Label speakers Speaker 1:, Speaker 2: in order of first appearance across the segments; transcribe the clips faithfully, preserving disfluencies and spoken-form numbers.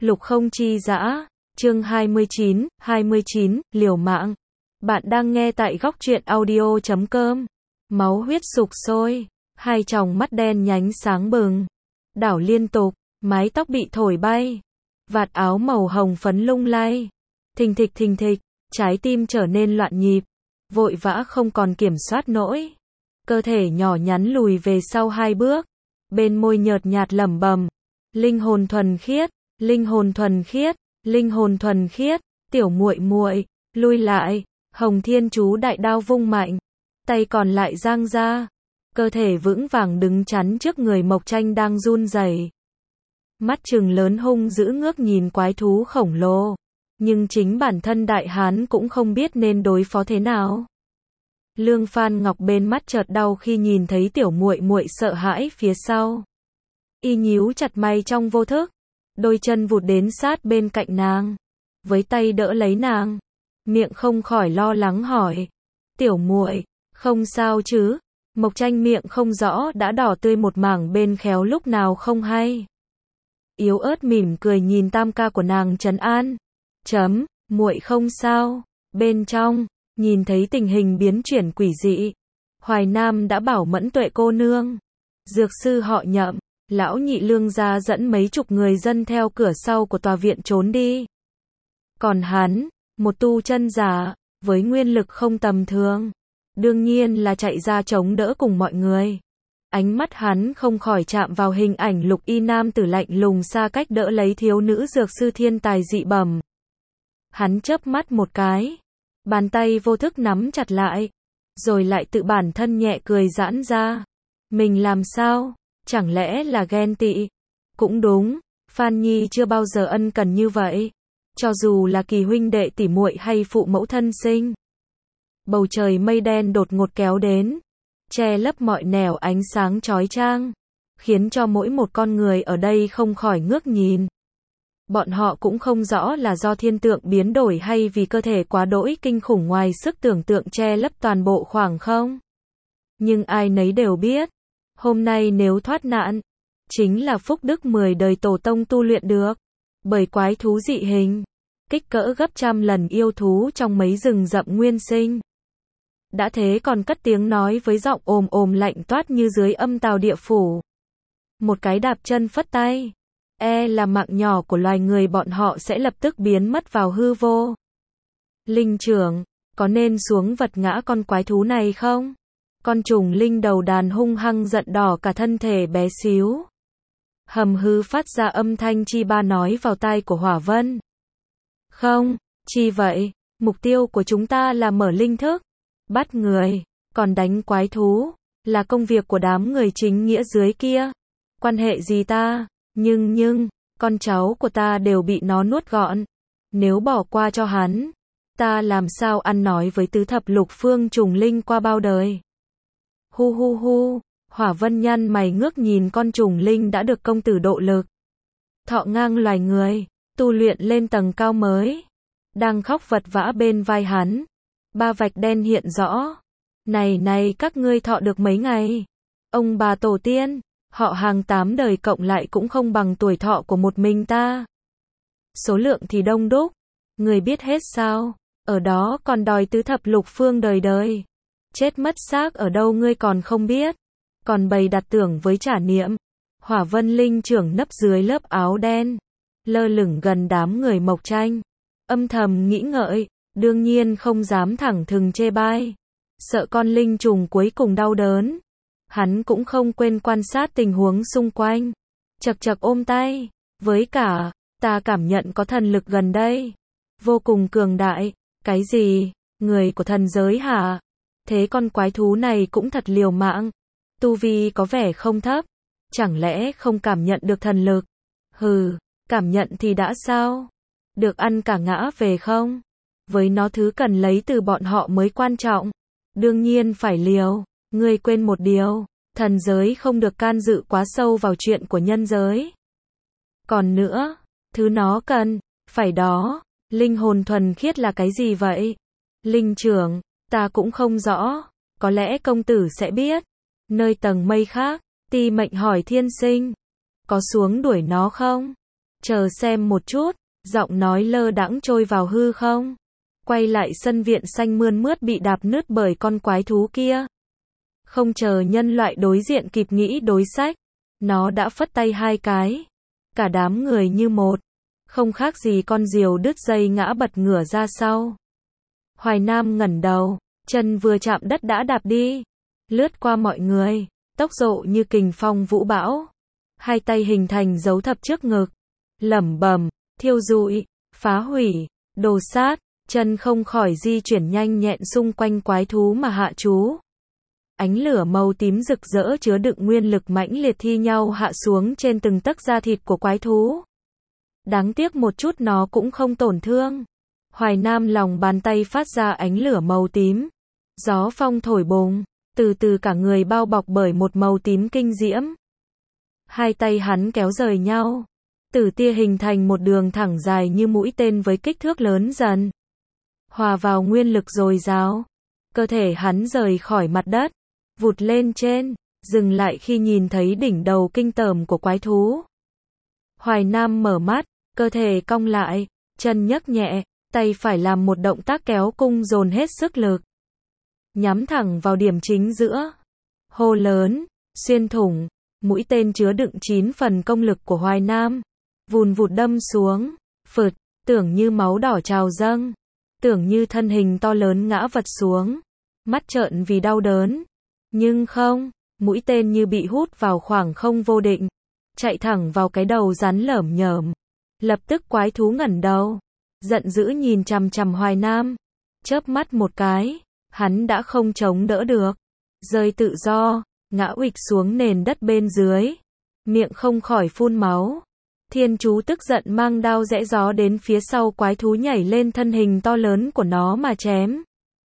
Speaker 1: Lục không chi dã, chương hai mươi chín, hai mươi chín, liều mạng. Bạn đang nghe tại góc truyện audio chấm com. Máu huyết sục sôi, hai tròng mắt đen nhánh sáng bừng, đảo liên tục, mái tóc bị thổi bay, vạt áo màu hồng phấn lung lay, thình thịch thình thịch, trái tim trở nên loạn nhịp, vội vã không còn kiểm soát nổi. Cơ thể nhỏ nhắn lùi về sau hai bước, bên môi nhợt nhạt lẩm bẩm, linh hồn thuần khiết, linh hồn thuần khiết, linh hồn thuần khiết, tiểu muội muội, lui lại. Hồng Thiên Chú đại đao vung mạnh, tay còn lại giang ra, cơ thể vững vàng đứng chắn trước người Mộc Tranh đang run rẩy. Mắt trừng lớn hung dữ ngước nhìn quái thú khổng lồ, nhưng chính bản thân đại hán cũng không biết nên đối phó thế nào. Lương Phan Ngọc bên mắt chợt đau khi nhìn thấy tiểu muội muội sợ hãi phía sau. Y nhíu chặt mày trong vô thức, đôi chân vụt đến sát bên cạnh nàng, với tay đỡ lấy nàng, miệng không khỏi lo lắng hỏi: "Tiểu muội, không sao chứ?" Mộc Tranh miệng không rõ đã đỏ tươi một mảng bên khéo lúc nào không hay. Yếu ớt mỉm cười nhìn tam ca của nàng trấn an. "Chấm, muội không sao." Bên trong, nhìn thấy tình hình biến chuyển quỷ dị, Hoài Nam đã bảo Mẫn Tuệ cô nương, dược sư họ Nhậm, lão nhị Lương gia dẫn mấy chục người dân theo cửa sau của tòa viện trốn đi. Còn hắn, một tu chân giả, với nguyên lực không tầm thường, đương nhiên là chạy ra chống đỡ cùng mọi người. Ánh mắt hắn không khỏi chạm vào hình ảnh Lục y nam tử lạnh lùng xa cách đỡ lấy thiếu nữ dược sư thiên tài dị bẩm. Hắn chớp mắt một cái, bàn tay vô thức nắm chặt lại, rồi lại tự bản thân nhẹ cười giãn ra. Mình làm sao? Chẳng lẽ là ghen tị? Cũng đúng, Phan Nhi chưa bao giờ ân cần như vậy, cho dù là Kỳ huynh đệ tỉ muội hay phụ mẫu thân sinh. Bầu trời mây đen đột ngột kéo đến, che lấp mọi nẻo ánh sáng chói chang, khiến cho mỗi một con người ở đây không khỏi ngước nhìn. Bọn họ cũng không rõ là do thiên tượng biến đổi hay vì cơ thể quá đỗi kinh khủng ngoài sức tưởng tượng che lấp toàn bộ khoảng không. Nhưng ai nấy đều biết, hôm nay nếu thoát nạn, chính là phúc đức mười đời tổ tông tu luyện được. Bởi quái thú dị hình, kích cỡ gấp trăm lần yêu thú trong mấy rừng rậm nguyên sinh. Đã thế còn cất tiếng nói với giọng ồm ồm lạnh toát như dưới âm tào địa phủ. Một cái đạp chân phất tay, e là mạng nhỏ của loài người bọn họ sẽ lập tức biến mất vào hư vô. Linh trưởng, có nên xuống vật ngã con quái thú này không? Con trùng linh đầu đàn hung hăng giận đỏ cả thân thể bé xíu. Hầm hư phát ra âm thanh chi ba nói vào tai của Hỏa Vân. Không, chi vậy, mục tiêu của chúng ta là mở linh thức, bắt người, còn đánh quái thú, là công việc của đám người chính nghĩa dưới kia. Quan hệ gì ta, nhưng nhưng, con cháu của ta đều bị nó nuốt gọn. Nếu bỏ qua cho hắn, ta làm sao ăn nói với tứ thập lục phương trùng linh qua bao đời. Hu hu hu. Hỏa Vân nhăn mày ngước nhìn con trùng linh đã được công tử độ lực, thọ ngang loài người, tu luyện lên tầng cao mới, đang khóc vật vã bên vai hắn. Ba vạch đen hiện rõ. Này này, các ngươi thọ được mấy ngày? Ông bà tổ tiên, họ hàng tám đời cộng lại cũng không bằng tuổi thọ của một mình ta. Số lượng thì đông đúc, người biết hết sao? Ở đó còn đòi tứ thập lục phương đời đời. Chết mất xác ở đâu ngươi còn không biết. Còn bày đặt tưởng với trả niệm. Hỏa Vân linh trưởng nấp dưới lớp áo đen, lơ lửng gần đám người Mộc Tranh, âm thầm nghĩ ngợi, đương nhiên không dám thẳng thừng chê bai, sợ con linh trùng cuối cùng đau đớn. Hắn cũng không quên quan sát tình huống xung quanh, chật chật ôm tay, với cả, ta cảm nhận có thần lực gần đây, vô cùng cường đại. Cái gì? Người của thần giới hả? Thế con quái thú này cũng thật liều mạng. Tu vi có vẻ không thấp, chẳng lẽ không cảm nhận được thần lực? Hừ, cảm nhận thì đã sao? Được ăn cả ngã về không? Với nó thứ cần lấy từ bọn họ mới quan trọng. Đương nhiên phải liều. Ngươi quên một điều, thần giới không được can dự quá sâu vào chuyện của nhân giới. Còn nữa, thứ nó cần, phải đó, linh hồn thuần khiết là cái gì vậy? Linh trưởng, ta cũng không rõ, có lẽ công tử sẽ biết. Nơi tầng mây khác, Ti Mệnh hỏi thiên sinh, có xuống đuổi nó không? Chờ xem một chút, giọng nói lơ đãng trôi vào hư không. Quay lại sân viện xanh mơn mướt bị đạp nứt bởi con quái thú kia. Không chờ nhân loại đối diện kịp nghĩ đối sách, nó đã phất tay hai cái. Cả đám người như một, không khác gì con diều đứt dây ngã bật ngửa ra sau. Hoài Nam ngẩng đầu, chân vừa chạm đất đã đạp đi, lướt qua mọi người, tốc độ như kình phong vũ bão. Hai tay hình thành dấu thập trước ngực, lẩm bẩm, thiêu rụi, phá hủy, đồ sát, chân không khỏi di chuyển nhanh nhẹn xung quanh quái thú mà hạ chú. Ánh lửa màu tím rực rỡ chứa đựng nguyên lực mãnh liệt thi nhau hạ xuống trên từng tấc da thịt của quái thú. Đáng tiếc một chút nó cũng không tổn thương. Hoài Nam lòng bàn tay phát ra ánh lửa màu tím. Gió phong thổi bùng, từ từ cả người bao bọc bởi một màu tím kinh diễm. Hai tay hắn kéo rời nhau, tử tia hình thành một đường thẳng dài như mũi tên với kích thước lớn dần. Hòa vào nguyên lực dồi dào, cơ thể hắn rời khỏi mặt đất, vụt lên trên, dừng lại khi nhìn thấy đỉnh đầu kinh tởm của quái thú. Hoài Nam mở mắt, cơ thể cong lại, chân nhấc nhẹ, tay phải làm một động tác kéo cung dồn hết sức lực. Nhắm thẳng vào điểm chính giữa. Hô lớn, xuyên thủng, mũi tên chứa đựng chín phần công lực của Hoài Nam. Vùn vụt đâm xuống, phượt, tưởng như máu đỏ trào dâng. Tưởng như thân hình to lớn ngã vật xuống. Mắt trợn vì đau đớn. Nhưng không, mũi tên như bị hút vào khoảng không vô định. Chạy thẳng vào cái đầu rắn lởm nhởm. Lập tức quái thú ngẩng đầu, giận dữ nhìn chằm chằm Hoài Nam. Chớp mắt một cái, hắn đã không chống đỡ được, rơi tự do, ngã uịch xuống nền đất bên dưới, miệng không khỏi phun máu. Thiên chú tức giận mang đao rẽ gió đến phía sau quái thú nhảy lên thân hình to lớn của nó mà chém.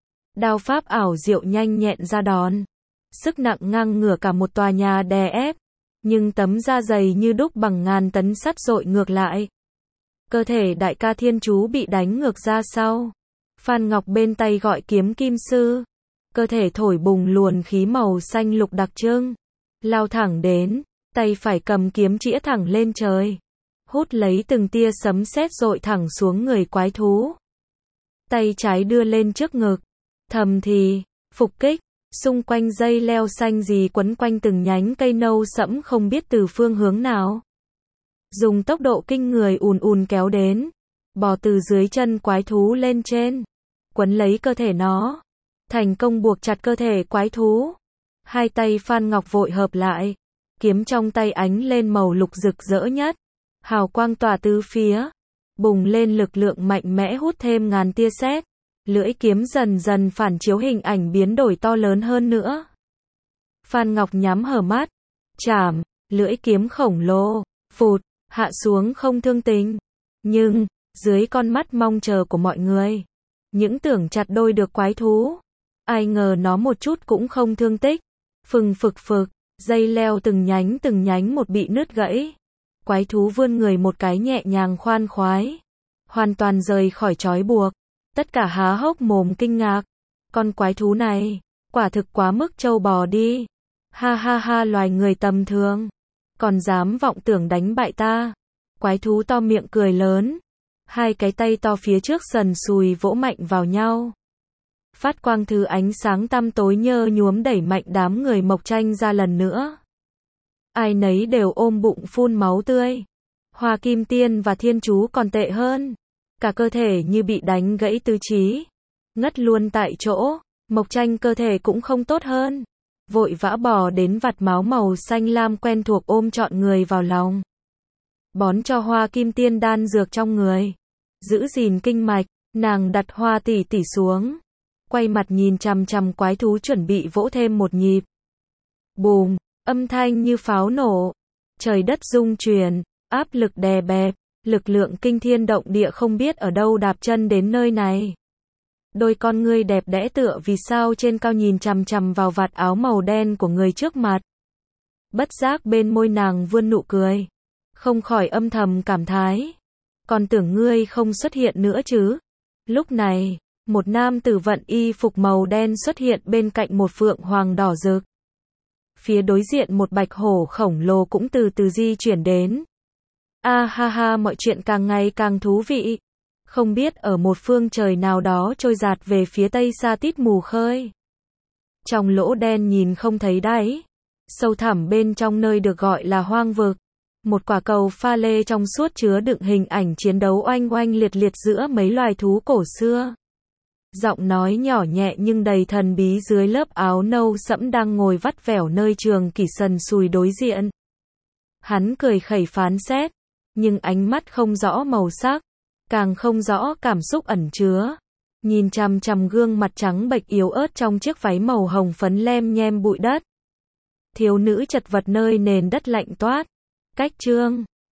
Speaker 1: Đao pháp ảo diệu nhanh nhẹn ra đòn, sức nặng ngang ngửa cả một tòa nhà đè ép, nhưng tấm da dày như đúc bằng ngàn tấn sắt dội ngược lại. Cơ thể đại ca thiên chú bị đánh ngược ra sau. Phan Ngọc bên tay gọi kiếm kim sư. Cơ thể thổi bùng luồn khí màu xanh lục đặc trưng. Lao thẳng đến, tay phải cầm kiếm chĩa thẳng lên trời. Hút lấy từng tia sấm sét dội thẳng xuống người quái thú. Tay trái đưa lên trước ngực. Thầm thì, phục kích. Xung quanh dây leo xanh gì quấn quanh từng nhánh cây nâu sẫm không biết từ phương hướng nào. Dùng tốc độ kinh người ùn ùn kéo đến, bò từ dưới chân quái thú lên trên, quấn lấy cơ thể nó, thành công buộc chặt cơ thể quái thú. Hai tay Phan Ngọc vội hợp lại, kiếm trong tay ánh lên màu lục rực rỡ nhất, hào quang tỏa tứ phía, bùng lên lực lượng mạnh mẽ hút thêm ngàn tia sét, lưỡi kiếm dần dần phản chiếu hình ảnh biến đổi to lớn hơn nữa. Phan Ngọc nhắm hờ mắt, chảm, lưỡi kiếm khổng lồ, phụt, hạ xuống không thương tình. Nhưng, dưới con mắt mong chờ của mọi người, những tưởng chặt đôi được quái thú, ai ngờ nó một chút cũng không thương tích. Phừng phực phực, dây leo từng nhánh từng nhánh một bị nứt gãy. Quái thú vươn người một cái nhẹ nhàng khoan khoái, hoàn toàn rời khỏi trói buộc. Tất cả há hốc mồm kinh ngạc. Con quái thú này, quả thực quá mức trâu bò đi. Ha ha ha, loài người tầm thường, còn dám vọng tưởng đánh bại ta. Quái thú to miệng cười lớn, hai cái tay to phía trước sần sùi vỗ mạnh vào nhau. Phát quang thứ ánh sáng tăm tối nhơ nhuốm đẩy mạnh đám người Mộc Tranh ra lần nữa. Ai nấy đều ôm bụng phun máu tươi. Hoa Kim Tiên và Thiên Chú còn tệ hơn, cả cơ thể như bị đánh gãy tứ trí, ngất luôn tại chỗ. Mộc Tranh cơ thể cũng không tốt hơn, vội vã bò đến vạt máu màu xanh lam quen thuộc ôm trọn người vào lòng. Bón cho Hoa Kim Tiên đan dược trong người, giữ gìn kinh mạch. Nàng đặt Hoa tỷ tỷ xuống, quay mặt nhìn chằm chằm quái thú chuẩn bị vỗ thêm một nhịp. Bùm, âm thanh như pháo nổ, trời đất rung chuyển, áp lực đè bẹp, lực lượng kinh thiên động địa không biết ở đâu đạp chân đến nơi này. Đôi con ngươi đẹp đẽ tựa vì sao trên cao nhìn chằm chằm vào vạt áo màu đen của người trước mặt. Bất giác bên môi nàng vươn nụ cười, không khỏi âm thầm cảm thán, còn tưởng ngươi không xuất hiện nữa chứ. Lúc này, một nam tử vận y phục màu đen xuất hiện bên cạnh một phượng hoàng đỏ rực. Phía đối diện một bạch hổ khổng lồ cũng từ từ di chuyển đến. A ha ha, mọi chuyện càng ngày càng thú vị. Không biết ở một phương trời nào đó trôi dạt về phía tây xa tít mù khơi. Trong lỗ đen nhìn không thấy đáy. Sâu thẳm bên trong nơi được gọi là hoang vực. Một quả cầu pha lê trong suốt chứa đựng hình ảnh chiến đấu oanh oanh liệt liệt giữa mấy loài thú cổ xưa. Giọng nói nhỏ nhẹ nhưng đầy thần bí dưới lớp áo nâu sẫm đang ngồi vắt vẻo nơi Trường Kỷ sần sùi đối diện. Hắn cười khẩy phán xét, nhưng ánh mắt không rõ màu sắc, càng không rõ cảm xúc ẩn chứa. Nhìn chằm chằm gương mặt trắng bệch yếu ớt trong chiếc váy màu hồng phấn lem nhem bụi đất. Thiếu nữ chật vật nơi nền đất lạnh toát. Cách chương